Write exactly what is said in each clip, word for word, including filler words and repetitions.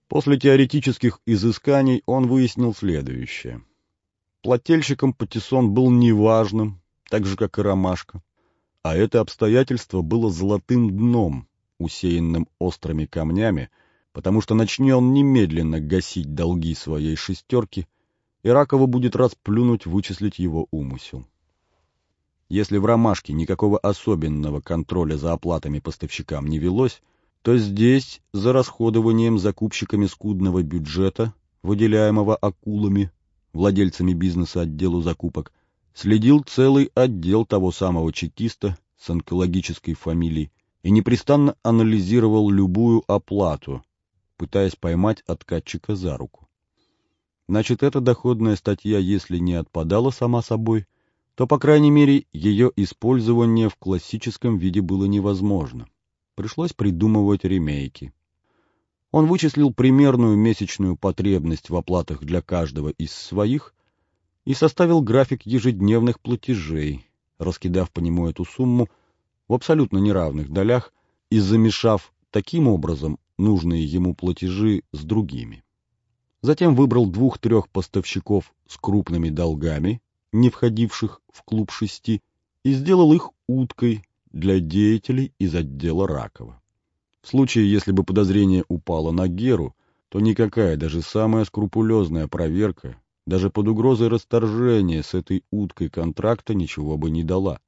После теоретических изысканий он выяснил следующее. Плательщиком патиссон был неважным, так же, как и ромашка, а это обстоятельство было золотым дном, усеянным острыми камнями, потому что начни он немедленно гасить долги своей шестерки, и Ракова будет расплюнуть вычислить его умысел. Если в ромашке никакого особенного контроля за оплатами поставщикам не велось, то здесь за расходованием закупщиками скудного бюджета, выделяемого акулами, владельцами бизнеса отделу закупок, следил целый отдел того самого чекиста с онкологической фамилией и непрестанно анализировал любую оплату, пытаясь поймать откатчика за руку. Значит, эта доходная статья, если не отпадала сама собой, то, по крайней мере, ее использование в классическом виде было невозможно. Пришлось придумывать ремейки. Он вычислил примерную месячную потребность в оплатах для каждого из своих и составил график ежедневных платежей, раскидав по нему эту сумму в абсолютно неравных долях и замешав таким образом нужные ему платежи с другими. Затем выбрал двух-трех поставщиков с крупными долгами, не входивших в клуб шести, и сделал их уткой для деятелей из отдела Ракова. В случае, если бы подозрение упало на Геру, то никакая, даже самая скрупулезная проверка, даже под угрозой расторжения с этой уткой контракта ничего бы не дала.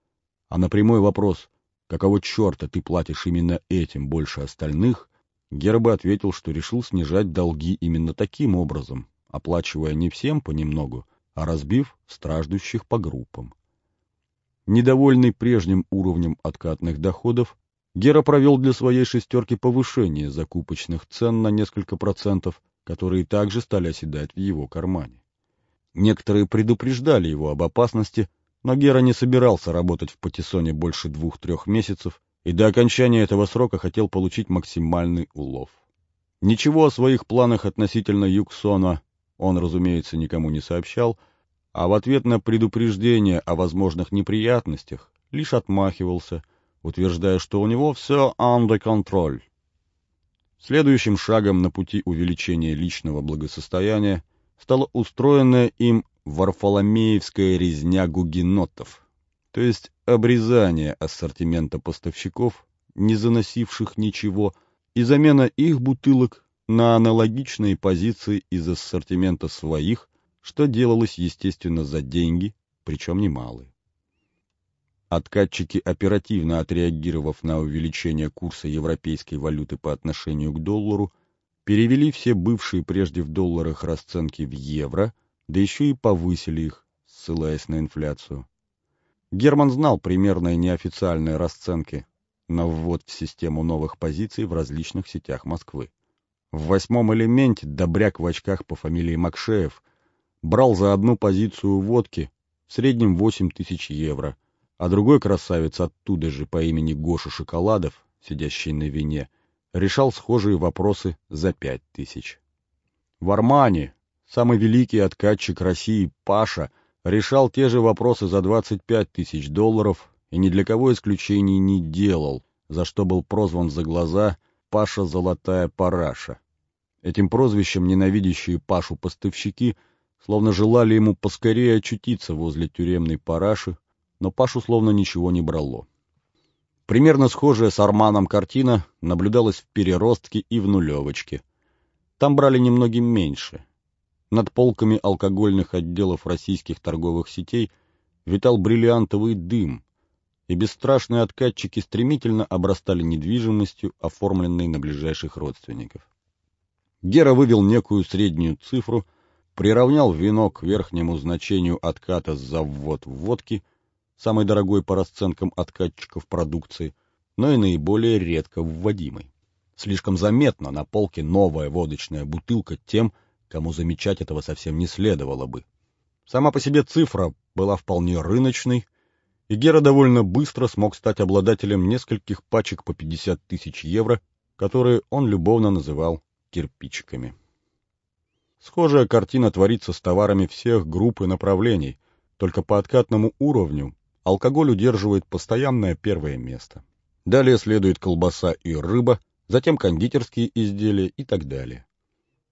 А на прямой вопрос, какого черта ты платишь именно этим больше остальных, Гера бы ответил, что решил снижать долги именно таким образом, оплачивая не всем понемногу, а разбив страждущих по группам. Недовольный прежним уровнем откатных доходов, Гера провел для своей шестерки повышение закупочных цен на несколько процентов, которые также стали оседать в его кармане. Некоторые предупреждали его об опасности, но Гера не собирался работать в патиссоне больше двух-трех месяцев и до окончания этого срока хотел получить максимальный улов. Ничего о своих планах относительно Юксона он, разумеется, никому не сообщал, а в ответ на предупреждение о возможных неприятностях лишь отмахивался, утверждая, что у него все under control. Следующим шагом на пути увеличения личного благосостояния стала устроенная им варфоломеевская резня гугенотов, то есть обрезание ассортимента поставщиков, не заносивших ничего, и замена их бутылок на аналогичные позиции из ассортимента своих, что делалось, естественно, за деньги, причем немалые. Откатчики, оперативно отреагировав на увеличение курса европейской валюты по отношению к доллару, перевели все бывшие прежде в долларах расценки в евро, да еще и повысили их, ссылаясь на инфляцию. Герман знал примерные неофициальные расценки на ввод в систему новых позиций в различных сетях Москвы. В восьмом элементе добряк в очках по фамилии Макшеев брал за одну позицию водки в среднем восемь тысяч евро, а другой красавец оттуда же по имени Гоша Шоколадов, сидящий на вине, решал схожие вопросы за пять тысяч. В Армане самый великий откатчик России Паша решал те же вопросы за двадцать пять тысяч долларов и ни для кого исключений не делал, за что был прозван за глаза Паша Золотая Параша. Этим прозвищем ненавидящие Пашу поставщики словно желали ему поскорее очутиться возле тюремной параши, но Пашу словно ничего не брало. Примерно схожая с Арманом картина наблюдалась в Переростке и в Нулевочке. Там брали немногим меньше. Над полками алкогольных отделов российских торговых сетей витал бриллиантовый дым, и бесстрашные откатчики стремительно обрастали недвижимостью, оформленной на ближайших родственников. Гера вывел некую среднюю цифру, приравнял вино к верхнему значению отката за ввод водки, самой дорогой по расценкам откатчиков продукции, но и наиболее редко вводимой. Слишком заметно на полке новая водочная бутылка тем, кому замечать этого совсем не следовало бы. Сама по себе цифра была вполне рыночной, и Гера довольно быстро смог стать обладателем нескольких пачек по пятьдесят тысяч евро, которые он любовно называл кирпичиками. Схожая картина творится с товарами всех групп и направлений, только по откатному уровню алкоголь удерживает постоянное первое место. Далее следует колбаса и рыба, затем кондитерские изделия и так далее.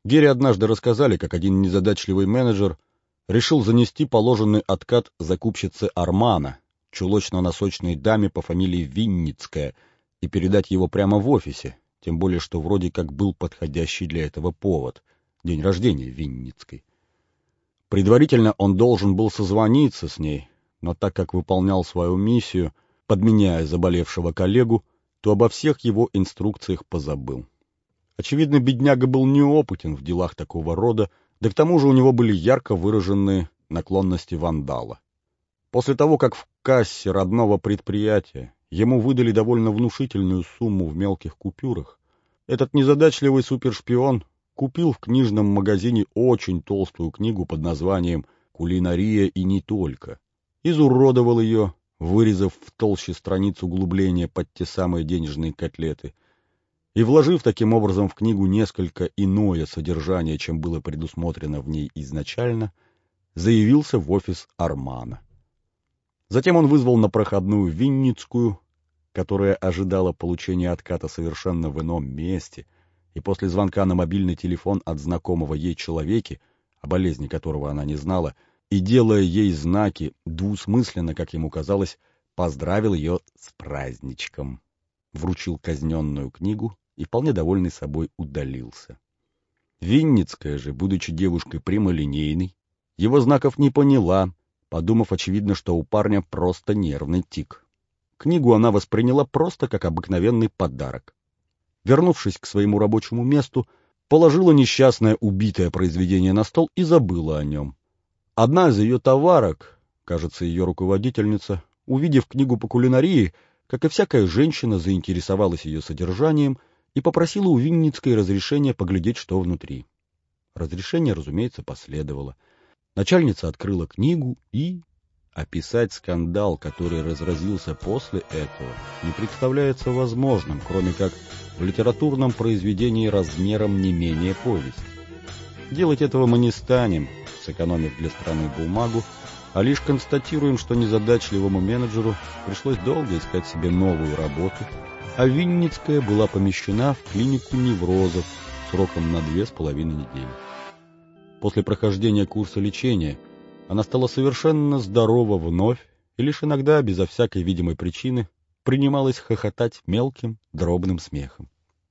Гере однажды рассказали, как один незадачливый менеджер решил занести положенный откат закупщице Армана, чулочно-носочной даме по фамилии Винницкая, и передать его прямо в офисе, тем более что вроде как был подходящий для этого повод — день рождения Винницкой. Предварительно он должен был созвониться с ней, но так как выполнял свою миссию, подменяя заболевшего коллегу, то обо всех его инструкциях позабыл. Очевидно, бедняга был неопытен в делах такого рода, да к тому же у него были ярко выраженные наклонности вандала. После того, как в кассе родного предприятия ему выдали довольно внушительную сумму в мелких купюрах, этот незадачливый супершпион купил в книжном магазине очень толстую книгу под названием «Кулинария и не только», изуродовал ее, вырезав в толще страниц углубления под те самые денежные котлеты, и, вложив таким образом в книгу несколько иное содержание, чем было предусмотрено в ней изначально, заявился в офис Армана. Затем он вызвал на проходную Винницкую, которая ожидала получения отката совершенно в ином месте, и после звонка на мобильный телефон от знакомого ей человека, о болезни которого она не знала, и, делая ей знаки, двусмысленно, как ему казалось, поздравил ее с праздничком, вручил казненную книгу и, вполне довольный собой, удалился. Винницкая же, будучи девушкой прямолинейной, его знаков не поняла, подумав, очевидно, что у парня просто нервный тик. Книгу она восприняла просто как обыкновенный подарок. Вернувшись к своему рабочему месту, положила несчастное убитое произведение на стол и забыла о нем. Одна из ее товарок, кажется, ее руководительница, увидев книгу по кулинарии, как и всякая женщина, заинтересовалась ее содержанием и попросила у Винницкой разрешения поглядеть, что внутри. Разрешение, разумеется, последовало. Начальница открыла книгу и... Описать скандал, который разразился после этого, не представляется возможным, кроме как в литературном произведении размером не менее повести. Делать этого мы не станем, сэкономив для страны бумагу, а лишь констатируем, что незадачливому менеджеру пришлось долго искать себе новую работу, а Винницкая была помещена в клинику неврозов сроком на две с половиной недели. После прохождения курса лечения она стала совершенно здорова вновь и лишь иногда, безо всякой видимой причины, принималась хохотать мелким, дробным смехом.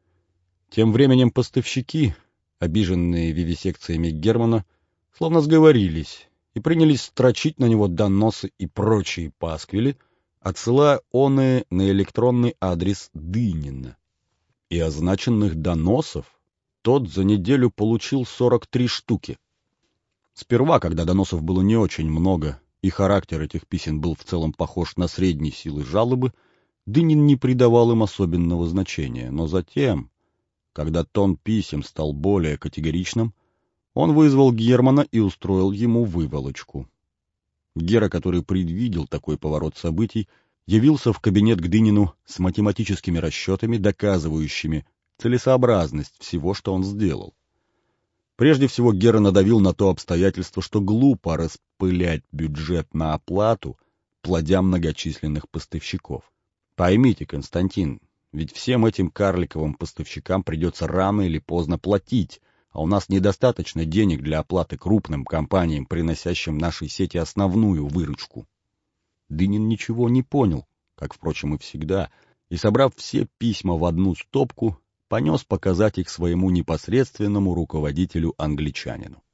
Тем временем поставщики, обиженные вивисекциями Германа, словно сговорились и принялись строчить на него доносы и прочие пасквили, отсылая оные на электронный адрес Дынина. И означенных доносов тот за неделю получил сорок три штуки. Сперва, когда доносов было не очень много, и характер этих писем был в целом похож на средней силы жалобы, Дынин не придавал им особенного значения, но затем, когда тон писем стал более категоричным, он вызвал Германа и устроил ему выволочку. Гера, который предвидел такой поворот событий, явился в кабинет к Дынину с математическими расчетами, доказывающими целесообразность всего, что он сделал. Прежде всего Гера надавил на то обстоятельство, что глупо распылять бюджет на оплату, плодя многочисленных поставщиков. Поймите, Константин, ведь всем этим карликовым поставщикам придется рано или поздно платить, а у нас недостаточно денег для оплаты крупным компаниям, приносящим нашей сети основную выручку. Дынин ничего не понял, как, впрочем, и всегда, и, собрав все письма в одну стопку, понес показать их своему непосредственному руководителю-англичанину.